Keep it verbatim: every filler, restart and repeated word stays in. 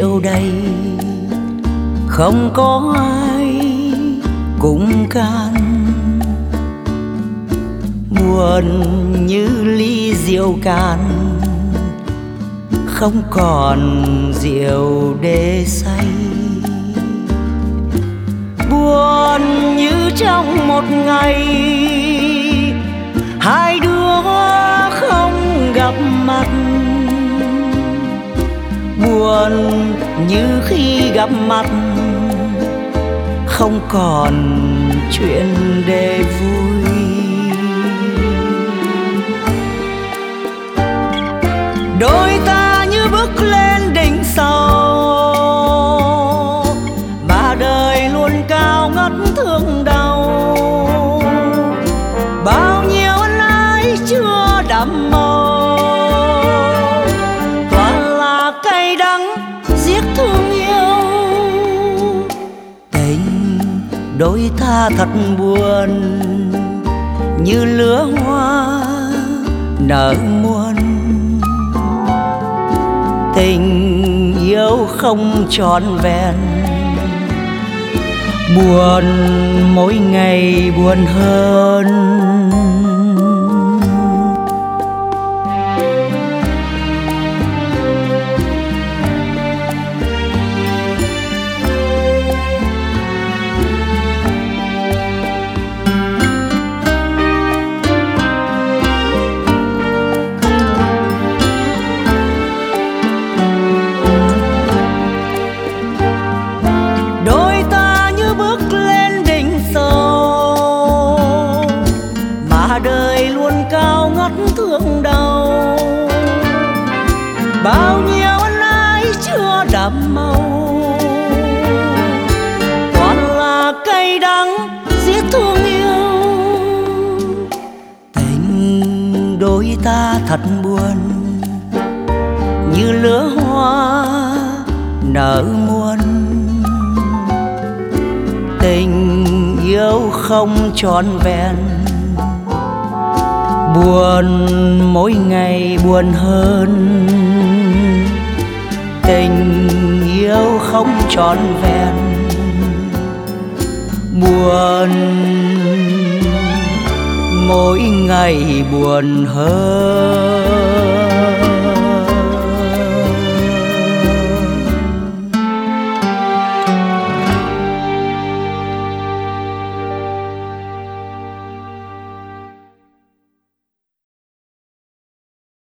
rượu đầy, không có ai cùng can. Buồn như ly rượu cạn, không còn rượu để say. Buồn như trong một ngày hai đứa không gặp mặt. Buồn như khi gặp mặt không còn chuyện để vui. Đôi ta như bước lên đỉnh sâu, mà đời luôn cao ngất thương đau. Bao nhiêu ân ái chưa đậm màu, toàn là cay đắng giết thương yêu. Tình đôi ta thật buồn, như lứa hoa nở muôn. Tình yêu không trọn vẹn, buồn mỗi ngày buồn hơn. Thương đau bao nhiêu ân ái chưa đậm màu, toàn là cay đắng giết thương yêu. Tình đôi ta thật buồn, như lứa hoa nở muôn. Tình yêu không trọn vẹn, buồn mỗi ngày buồn hơn. Tình yêu không trọn vẹn, buồn mỗi ngày buồn hơn.